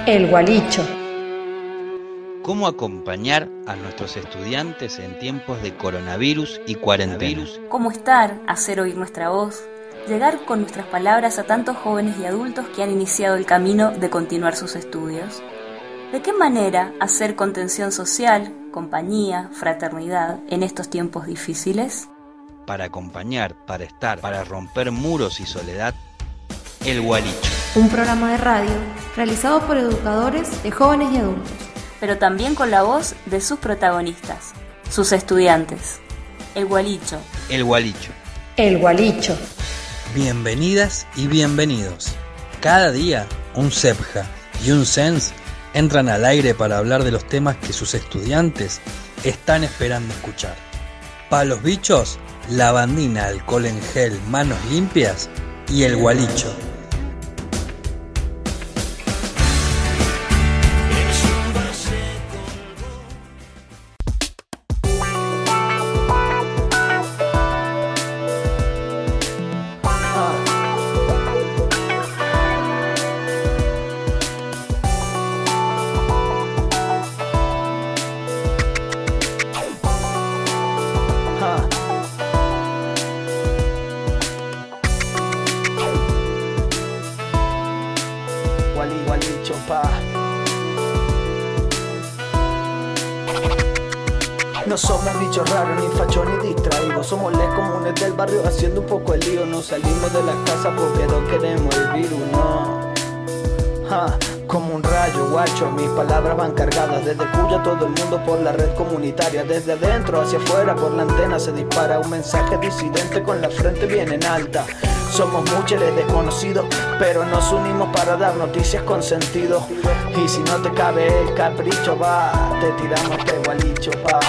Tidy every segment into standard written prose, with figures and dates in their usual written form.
El Gualicho. ¿Cómo acompañar a nuestros estudiantes en tiempos de coronavirus y cuarentena? ¿Cómo estar, hacer oír nuestra voz, llegar con nuestras palabras a tantos jóvenes y adultos que han iniciado el camino de continuar sus estudios? ¿De qué manera hacer contención social, compañía, fraternidad en estos tiempos difíciles? Para acompañar, para estar, para romper muros y soledad, El Gualicho. Un programa de radio realizado por educadores de jóvenes y adultos, pero también con la voz de sus protagonistas, sus estudiantes. El Gualicho. El Gualicho. El Gualicho. Bienvenidas y bienvenidos. Cada día un CEPJA y un CENS entran al aire para hablar de los temas que sus estudiantes están esperando escuchar. Para los bichos, lavandina, alcohol en gel, manos limpias y el Gualicho. No somos bichos raros, ni fachos, ni distraídos. Somos les comunes del barrio haciendo un poco el lío. No salimos de la casa porque no queremos el virus, no. Como un rayo, guacho, mis palabras van cargadas. Desde Cuya todo el mundo por la red comunitaria. Desde adentro hacia afuera por la antena se dispara un mensaje disidente con la frente bien en alta. Somos muchos desconocidos, pero nos unimos para dar noticias con sentido. Y si no te cabe el capricho, va, te tiramos este Gualicho, pa.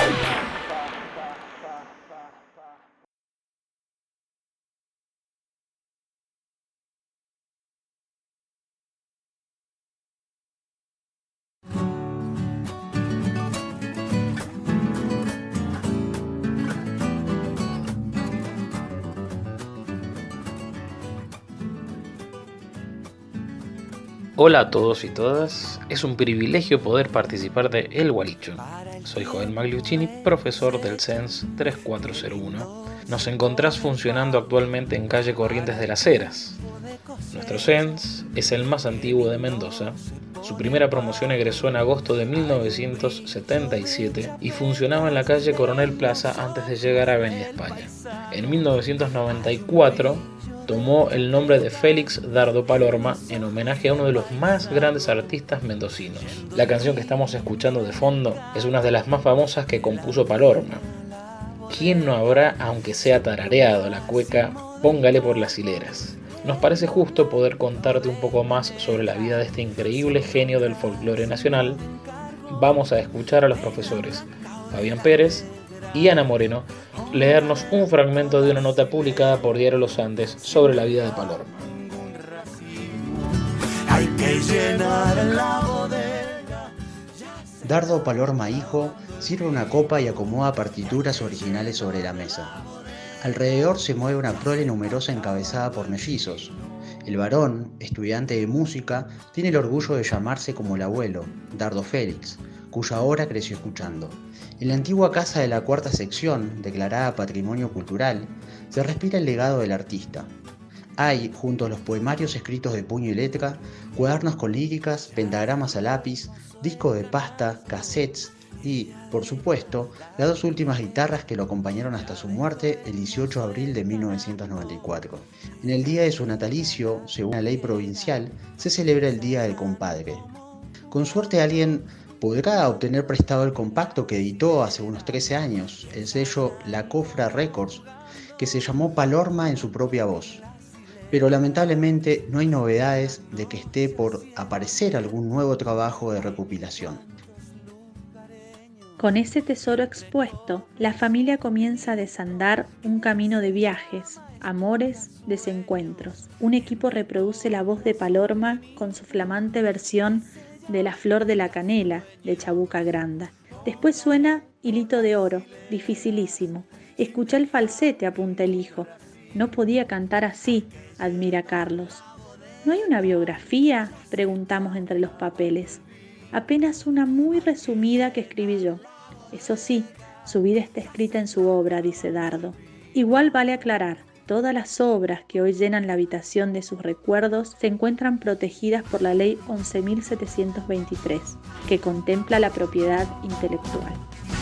Hola a todos y todas, es un privilegio poder participar de El Gualicho. Soy Joel Magliuccini, profesor del CENS 3401. Nos encontrás funcionando actualmente en calle Corrientes de las Heras. Nuestro CENS es el más antiguo de Mendoza. Su primera promoción egresó en agosto de 1977 y funcionaba en la calle Coronel Plaza antes de llegar a Avenida España. En 1994 tomó el nombre de Félix Dardo Palorma en homenaje a uno de los más grandes artistas mendocinos. La canción que estamos escuchando de fondo es una de las más famosas que compuso Palorma. ¿Quién no habrá, aunque sea tarareado, la cueca Póngale por las hileras? Nos parece justo poder contarte un poco más sobre la vida de este increíble genio del folclore nacional. Vamos a escuchar a los profesores Fabián Pérez y Ana Moreno leernos un fragmento de una nota publicada por Diario Los Andes sobre la vida de Palorma. Dardo Palorma hijo sirve una copa y acomoda partituras originales sobre la mesa. Alrededor se mueve una prole numerosa encabezada por mellizos. El varón, estudiante de música, tiene el orgullo de llamarse como el abuelo, Dardo Félix, cuya obra creció escuchando. En la antigua casa de la cuarta sección, declarada Patrimonio Cultural, se respira el legado del artista. Hay, junto a los poemarios escritos de puño y letra, cuadernos con líricas, pentagramas a lápiz, discos de pasta, cassettes y, por supuesto, las dos últimas guitarras que lo acompañaron hasta su muerte el 18 de abril de 1994. En el día de su natalicio, según la ley provincial, se celebra el Día del Compadre. Con suerte alguien podrá obtener prestado el compacto que editó hace unos 13 años, el sello La Cofra Records, que se llamó Palorma en su propia voz. Pero lamentablemente no hay novedades de que esté por aparecer algún nuevo trabajo de recopilación. Con ese tesoro expuesto, la familia comienza a desandar un camino de viajes, amores, desencuentros. Un equipo reproduce la voz de Palorma con su flamante versión de La Flor de la Canela, de Chabuca Granda. Después suena Hilito de Oro, dificilísimo. Escucha el falsete, apunta el hijo. No podía cantar así, admira Carlos. ¿No hay una biografía?, preguntamos entre los papeles. Apenas una muy resumida que escribí yo. Eso sí, su vida está escrita en su obra, dice Dardo. Igual vale aclarar, todas las obras que hoy llenan la habitación de sus recuerdos se encuentran protegidas por la Ley 11.723, que contempla la propiedad intelectual.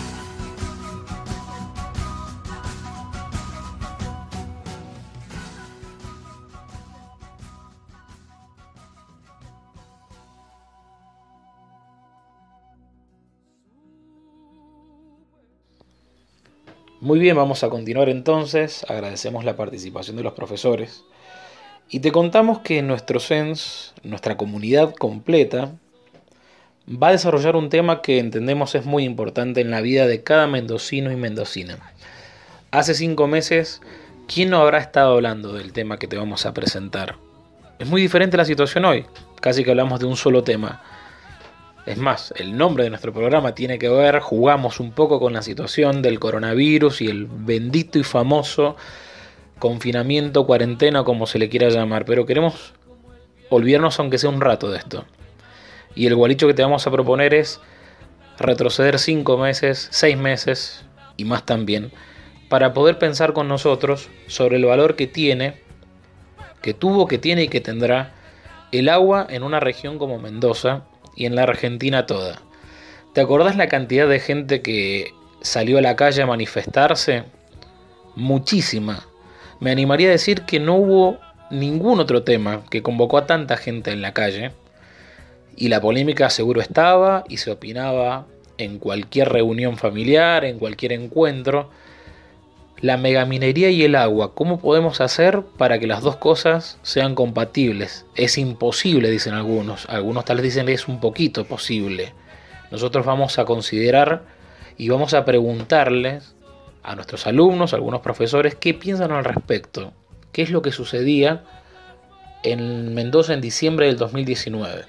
Muy bien, vamos a continuar entonces. Agradecemos la participación de los profesores y te contamos que nuestro CENS, nuestra comunidad completa, va a desarrollar un tema que entendemos es muy importante en la vida de cada mendocino y mendocina. Hace 5 meses, ¿quién no habrá estado hablando del tema que te vamos a presentar? Es muy diferente la situación hoy, casi que hablamos de un solo tema. Es más, el nombre de nuestro programa tiene que ver, jugamos un poco con la situación del coronavirus y el bendito y famoso confinamiento, cuarentena, como se le quiera llamar, pero queremos olvidarnos aunque sea un rato de esto. Y el gualicho que te vamos a proponer es retroceder 5 meses, 6 meses y más también, para poder pensar con nosotros sobre el valor que tiene, que tuvo, que tiene y que tendrá el agua en una región como Mendoza, y en la Argentina toda. ¿Te acordás la cantidad de gente que salió a la calle a manifestarse? Muchísima. Me animaría a decir que no hubo ningún otro tema que convocó a tanta gente en la calle. Y la polémica seguro estaba y se opinaba en cualquier reunión familiar, en cualquier encuentro. La megaminería y el agua, ¿cómo podemos hacer para que las dos cosas sean compatibles? Es imposible, dicen algunos. Algunos tal vez dicen que es un poquito posible. Nosotros vamos a considerar y vamos a preguntarles a nuestros alumnos, a algunos profesores, qué piensan al respecto. ¿Qué es lo que sucedía en Mendoza en diciembre del 2019?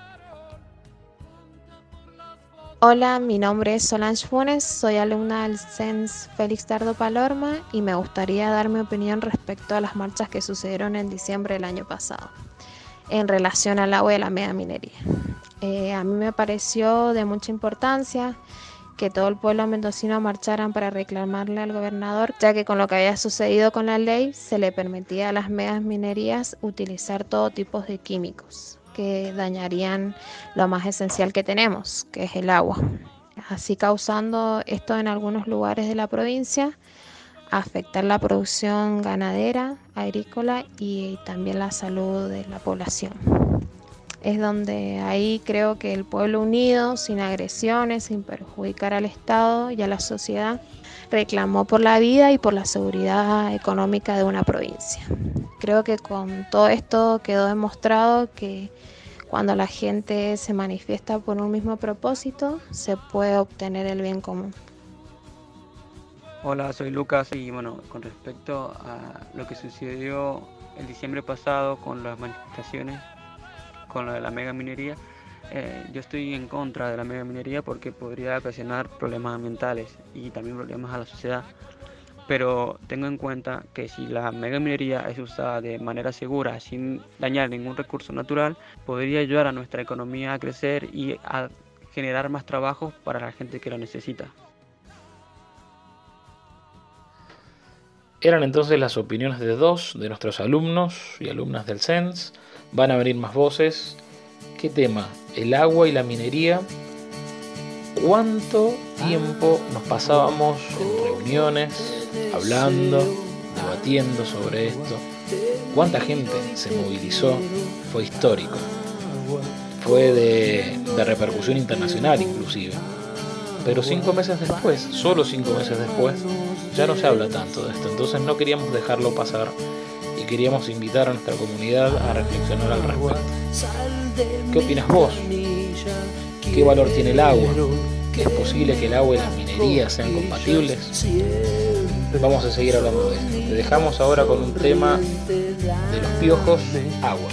Hola, mi nombre es Solange Funes, soy alumna del CENS Félix Dardo Palorma y me gustaría dar mi opinión respecto a las marchas que sucedieron en diciembre del año pasado en relación al agua y la megaminería. A mí me pareció de mucha importancia que todo el pueblo mendocino marcharan para reclamarle al gobernador, ya que con lo que había sucedido con la ley se le permitía a las megaminerías utilizar todo tipo de químicos que dañarían lo más esencial que tenemos, que es el agua. Así causando esto en algunos lugares de la provincia, afectar la producción ganadera, agrícola y también la salud de la población. Es donde ahí creo que el pueblo unido, sin agresiones, sin perjudicar al Estado y a la sociedad, reclamó por la vida y por la seguridad económica de una provincia. Creo que con todo esto quedó demostrado que cuando la gente se manifiesta por un mismo propósito, se puede obtener el bien común. Hola, soy Lucas y bueno, con respecto a lo que sucedió el diciembre pasado con las manifestaciones, con lo de la megaminería, yo estoy en contra de la megaminería porque podría ocasionar problemas ambientales y también problemas a la sociedad. Pero tengo en cuenta que si la megaminería es usada de manera segura, sin dañar ningún recurso natural, podría ayudar a nuestra economía a crecer y a generar más trabajos para la gente que lo necesita. Eran entonces las opiniones de 2 de nuestros alumnos y alumnas del CENS. Van a venir más voces. ¿Qué tema? El agua y la minería. ¿Cuánto tiempo nos pasábamos en reuniones, hablando, debatiendo sobre esto? ¿Cuánta gente se movilizó? Fue histórico. Fue de repercusión internacional inclusive. Pero 5 meses después, solo 5 meses después, ya no se habla tanto de esto. Entonces no queríamos dejarlo pasar y queríamos invitar a nuestra comunidad a reflexionar al respecto. ¿Qué opinas vos? ¿Qué valor tiene el agua? ¿Es posible que el agua y la minería sean compatibles? Vamos a seguir hablando de esto. Te dejamos ahora con un tema de Los Piojos, Agua.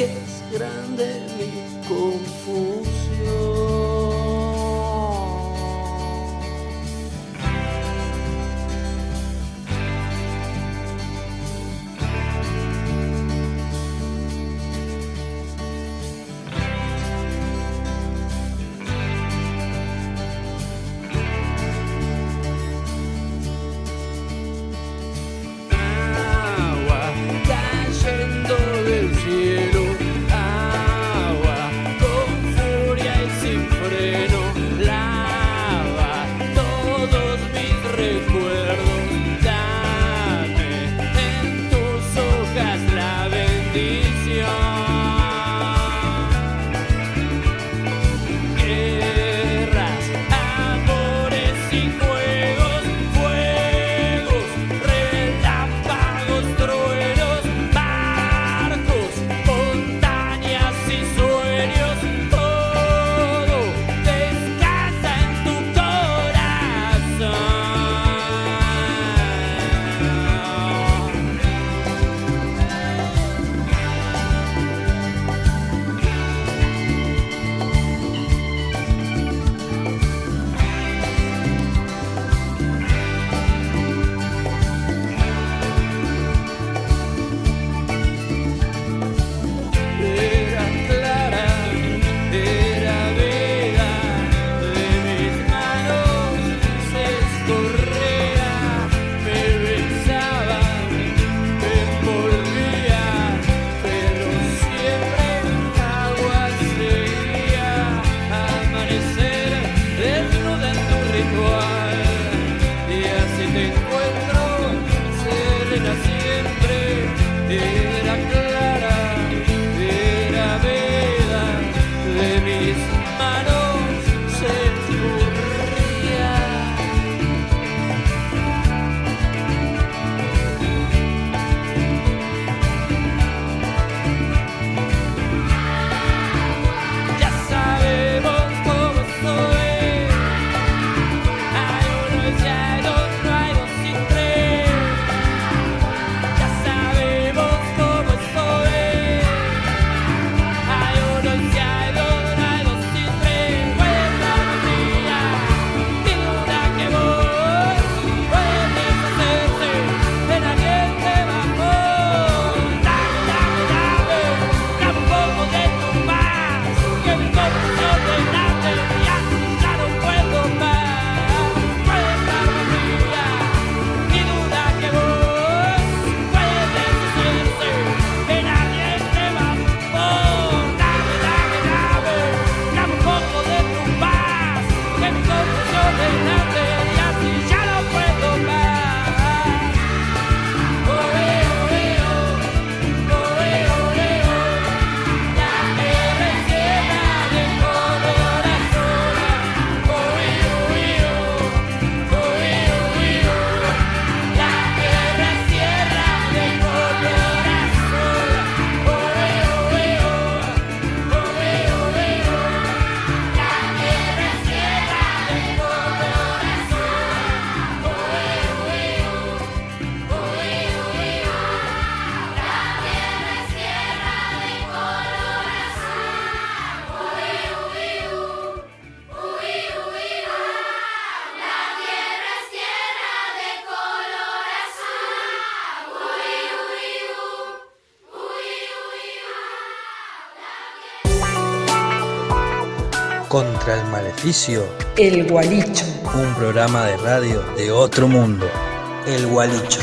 contra el maleficio. El Gualicho. Un programa de radio de otro mundo. El Gualicho.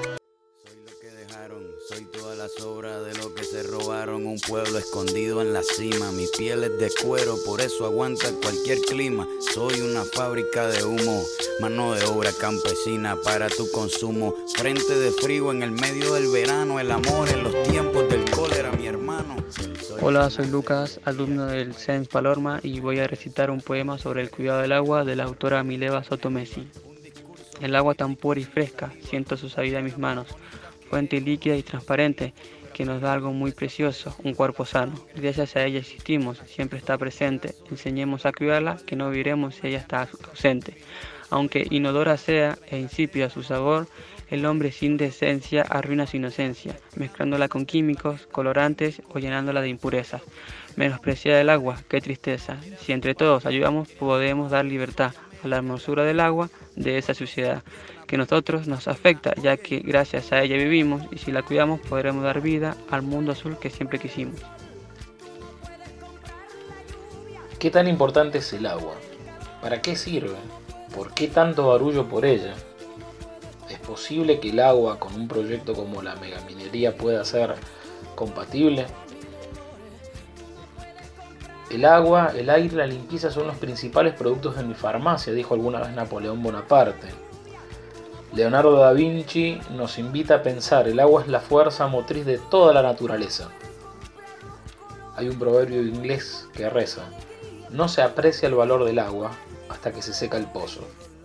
Un pueblo escondido en la cima, mi piel es de cuero, por eso aguanta cualquier clima. Soy una fábrica de humo, mano de obra campesina para tu consumo. Frente de frío en el medio del verano, el amor en los tiempos del cólera, mi hermano. Hola, soy Lucas, alumno del CENS Palorma, y voy a recitar un poema sobre el cuidado del agua de la autora Mileva Sotomesi. El agua tan pura y fresca, siento su sabida en mis manos, fuente líquida y transparente, que nos da algo muy precioso, un cuerpo sano. Gracias a ella existimos, siempre está presente. Enseñemos a cuidarla, que no viviremos si ella está ausente. Aunque inodora sea e insípida su sabor, el hombre sin decencia arruina su inocencia, mezclándola con químicos, colorantes o llenándola de impurezas. Menospreciar el agua, qué tristeza. Si entre todos ayudamos, podemos dar libertad a la hermosura del agua de esa suciedad que nosotros nos afecta, ya que gracias a ella vivimos, y si la cuidamos podremos dar vida al mundo azul que siempre quisimos. ¿Qué tan importante es el agua? ¿Para qué sirve? ¿Por qué tanto barullo por ella? ¿Es posible que el agua con un proyecto como la megaminería pueda ser compatible? El agua, el aire y la limpieza son los principales productos de mi farmacia, dijo alguna vez Napoleón Bonaparte. Leonardo da Vinci nos invita a pensar, el agua es la fuerza motriz de toda la naturaleza. Hay un proverbio inglés que reza, no se aprecia el valor del agua hasta que se seca el pozo.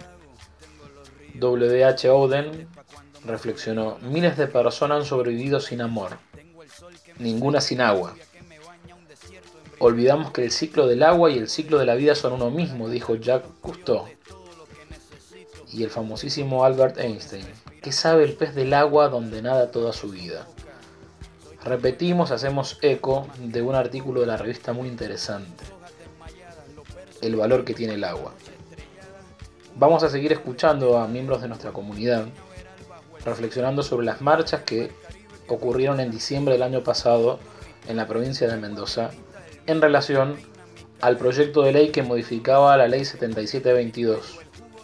W.H. Auden reflexionó, miles de personas han sobrevivido sin amor, ninguna sin agua. Olvidamos que el ciclo del agua y el ciclo de la vida son uno mismo, dijo Jacques Cousteau. Y el famosísimo Albert Einstein, ¿qué sabe el pez del agua donde nada toda su vida? Repetimos, hacemos eco de un artículo de la revista muy interesante, el valor que tiene el agua. Vamos a seguir escuchando a miembros de nuestra comunidad, reflexionando sobre las marchas que ocurrieron en diciembre del año pasado en la provincia de Mendoza, en relación al proyecto de ley que modificaba la ley 7722.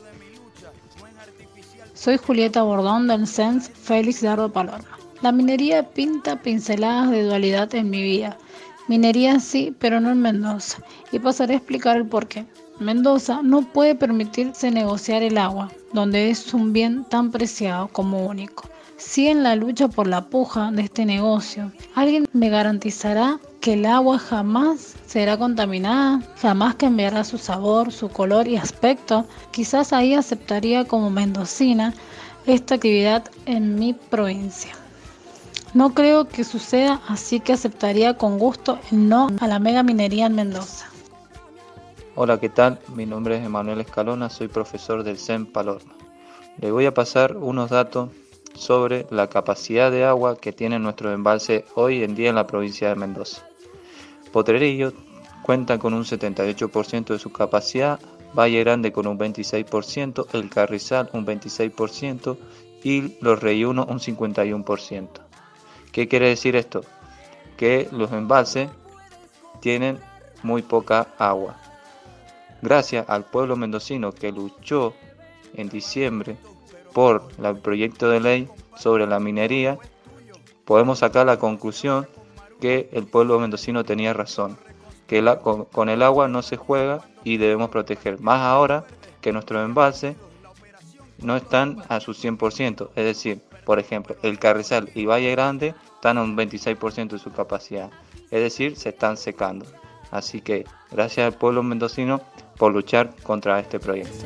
Soy Julieta Bordón del CENS Félix Dardo Palorma. La minería pinta pinceladas de dualidad en mi vida. Minería sí, pero no en Mendoza. Y pasaré a explicar el porqué. Mendoza no puede permitirse negociar el agua, donde es un bien tan preciado como único. Si en la lucha por la puja de este negocio, alguien me garantizará que el agua jamás será contaminada, jamás cambiará su sabor, su color y aspecto, quizás ahí aceptaría como mendocina esta actividad en mi provincia. No creo que suceda, así que aceptaría con gusto el no a la mega minería en Mendoza. Hola, ¿qué tal? Mi nombre es Emanuel Escalona, soy profesor del CEN Palorma. Le voy a pasar unos datos sobre la capacidad de agua que tiene nuestro embalse hoy en día en la provincia de Mendoza. Potrerillo cuenta con un 78% de su capacidad, Valle Grande con un 26%, El Carrizal un 26% y Los Reyunos un 51%. ¿Qué quiere decir esto? Que los embalses tienen muy poca agua. Gracias al pueblo mendocino que luchó en diciembre por el proyecto de ley sobre la minería, podemos sacar la conclusión que el pueblo mendocino tenía razón, que con el agua no se juega y debemos proteger, más ahora que nuestros embalses no están a su 100%, es decir, por ejemplo, el Carrizal y Valle Grande están a un 26% de su capacidad, es decir, se están secando. Así que gracias al pueblo mendocino por luchar contra este proyecto.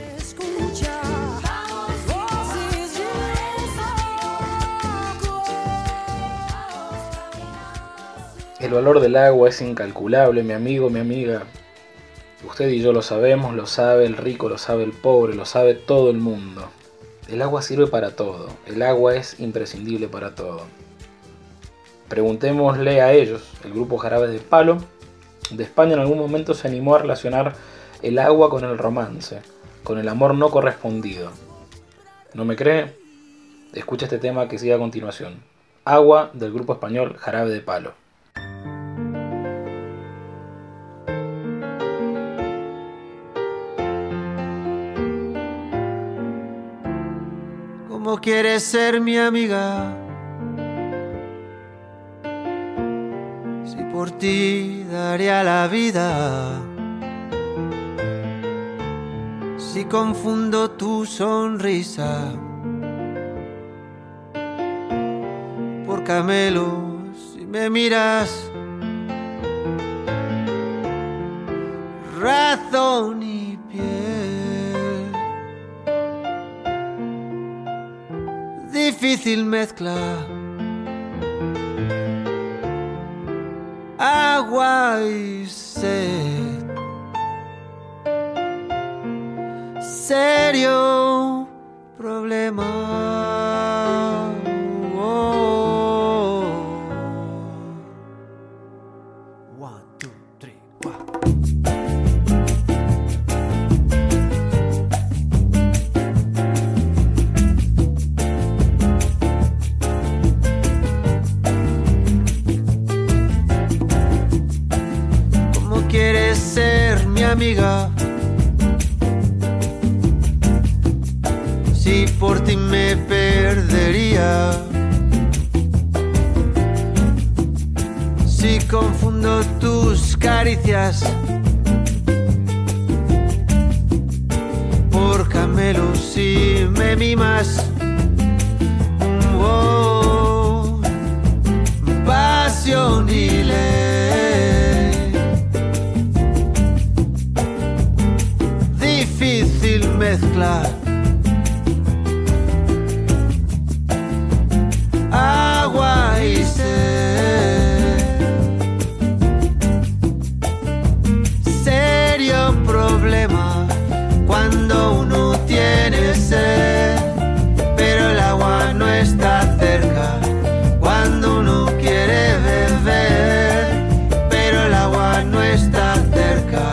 El valor del agua es incalculable, mi amigo, mi amiga. Usted y yo lo sabemos, lo sabe el rico, lo sabe el pobre, lo sabe todo el mundo. El agua sirve para todo, el agua es imprescindible para todo. Preguntémosle a ellos, el grupo Jarabes de Palo de España en algún momento se animó a relacionar el agua con el romance, con el amor no correspondido. ¿No me cree? Escucha este tema que sigue a continuación. Agua, del grupo español Jarabe de Palo. quieres ser mi amiga? Si por ti daría la vida. Si confundo tu sonrisa por camelos, si me miras, razón y piel, difícil mezcla, agua y sed, serio problema. ¿Cómo quieres ser mi amiga? Si por ti me perdería, si confundo tus caricias por camelos, si me mimas, oh, pasión y ley, difícil mezcla, agua y sed, serio problema cuando uno tiene sed, pero el agua no está cerca, cuando uno quiere beber, pero el agua no está cerca.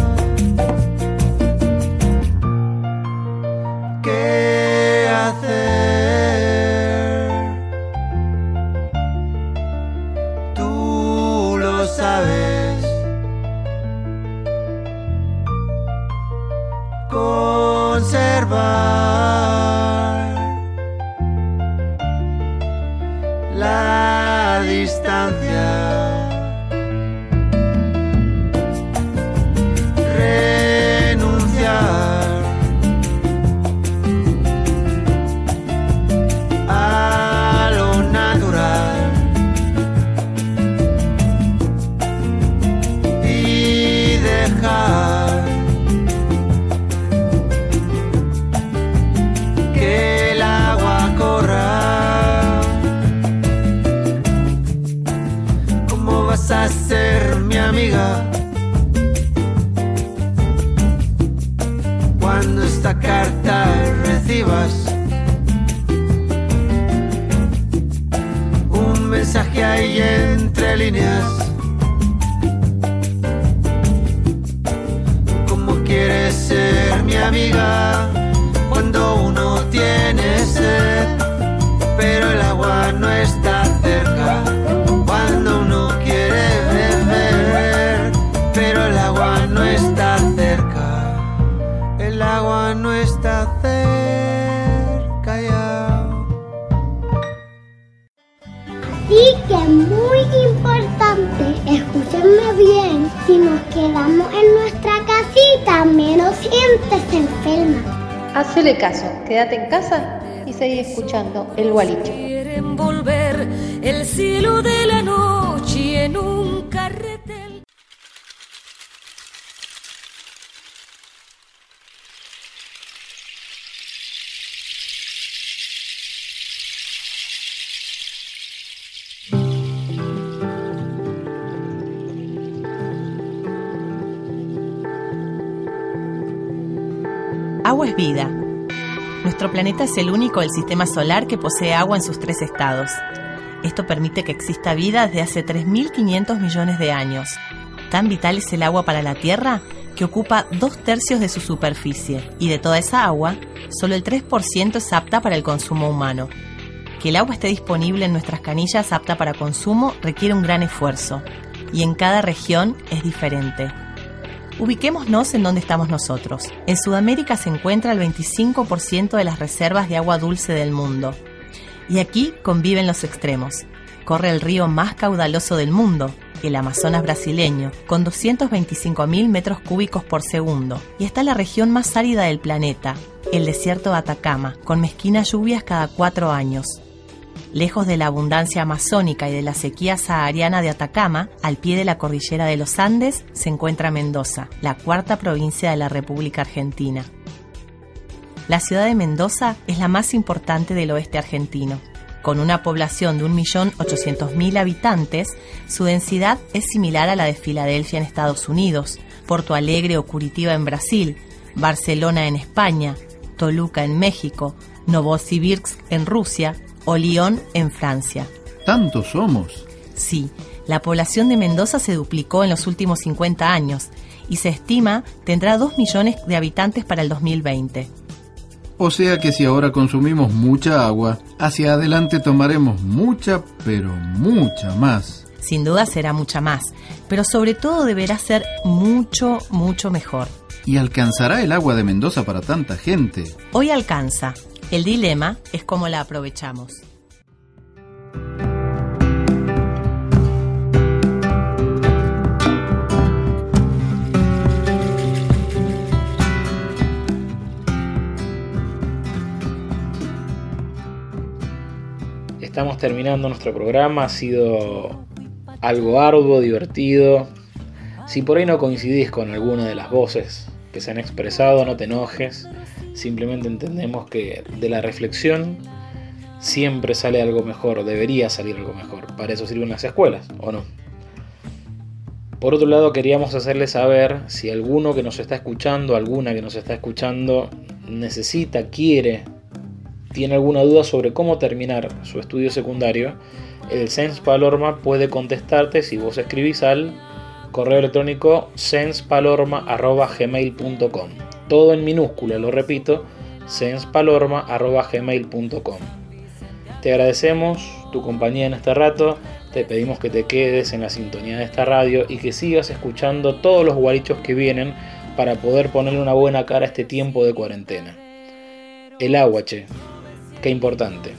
¿Qué hacer? Tú lo sabes. Conservar la distancia, renunciar a lo natural y dejar que el agua corra. ¿Cómo vas a ser mi amiga cuando esta carta recibas un mensaje ahí entre líneas? ¿Cómo quieres ser mi amiga cuando uno tiene sed, pero el agua no está cerca? Cuando uno quiere beber, pero el agua no está cerca. El agua no está cerca ya. Sí que es muy importante, escúchenme bien, si nos quedamos en nuestra casita menos gente se enferma. Hacele caso, quédate en casa y seguí escuchando El Gualicho. Quieren volver el cielo de la noche en un carretel. Agua es vida. Nuestro planeta es el único del sistema solar que posee agua en sus 3 estados. Esto permite que exista vida desde hace 3.500 millones de años. Tan vital es el agua para la Tierra que ocupa 2/3 de su superficie, y de toda esa agua, solo el 3% es apta para el consumo humano. Que el agua esté disponible en nuestras canillas apta para consumo requiere un gran esfuerzo, y en cada región es diferente. Ubiquémonos en donde estamos nosotros. En Sudamérica se encuentra el 25% de las reservas de agua dulce del mundo. Y aquí conviven los extremos. Corre el río más caudaloso del mundo, el Amazonas brasileño, con 225.000 metros cúbicos por segundo. Y está la región más árida del planeta, el desierto de Atacama, con mezquinas lluvias cada 4 años. Lejos de la abundancia amazónica y de la sequía sahariana de Atacama, al pie de la cordillera de los Andes, se encuentra Mendoza, la 4ª provincia de la República Argentina. La ciudad de Mendoza es la más importante del oeste argentino. Con una población de 1.800.000 habitantes, su densidad es similar a la de Filadelfia en Estados Unidos, Porto Alegre o Curitiba en Brasil, Barcelona en España, Toluca en México, Novosibirsk en Rusia o Lyon en Francia. ¿Tantos somos? Sí, la población de Mendoza se duplicó en los últimos 50 años y se estima tendrá 2 millones de habitantes para el 2020. O sea que si ahora consumimos mucha agua, hacia adelante tomaremos mucha, pero mucha más. Sin duda será mucha más, pero sobre todo deberá ser mucho, mucho mejor. ¿Y alcanzará el agua de Mendoza para tanta gente? Hoy alcanza. El dilema es cómo la aprovechamos. Estamos terminando nuestro programa, ha sido algo arduo, divertido. Si por ahí no coincidís con alguna de las voces que se han expresado, no te enojes. Simplemente entendemos que de la reflexión siempre sale algo mejor, debería salir algo mejor. Para eso sirven las escuelas, ¿o no? Por otro lado, queríamos hacerles saber si alguno que nos está escuchando, alguna que nos está escuchando, necesita, quiere, tiene alguna duda sobre cómo terminar su estudio secundario, el CENS Palorma puede contestarte si vos escribís al correo electrónico censpalorma@gmail.com. Todo en minúscula, lo repito, censpalorma@gmail.com. Te agradecemos tu compañía en este rato, te pedimos que te quedes en la sintonía de esta radio y que sigas escuchando todos los guarichos que vienen para poder ponerle una buena cara a este tiempo de cuarentena. El agua, che, qué importante.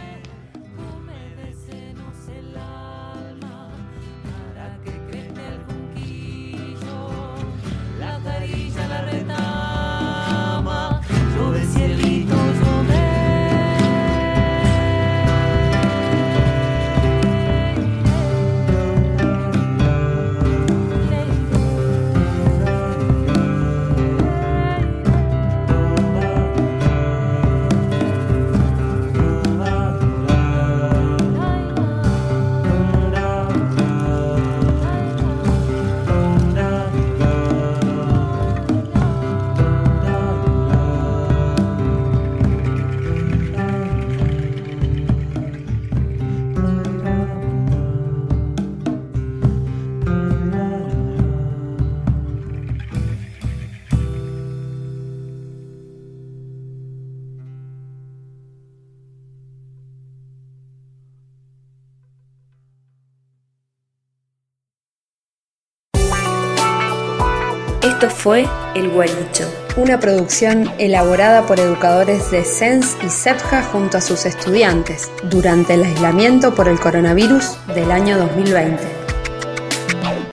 Esto fue El Guaricho, una producción elaborada por educadores de CENS y CEPJA junto a sus estudiantes durante el aislamiento por el coronavirus del año 2020.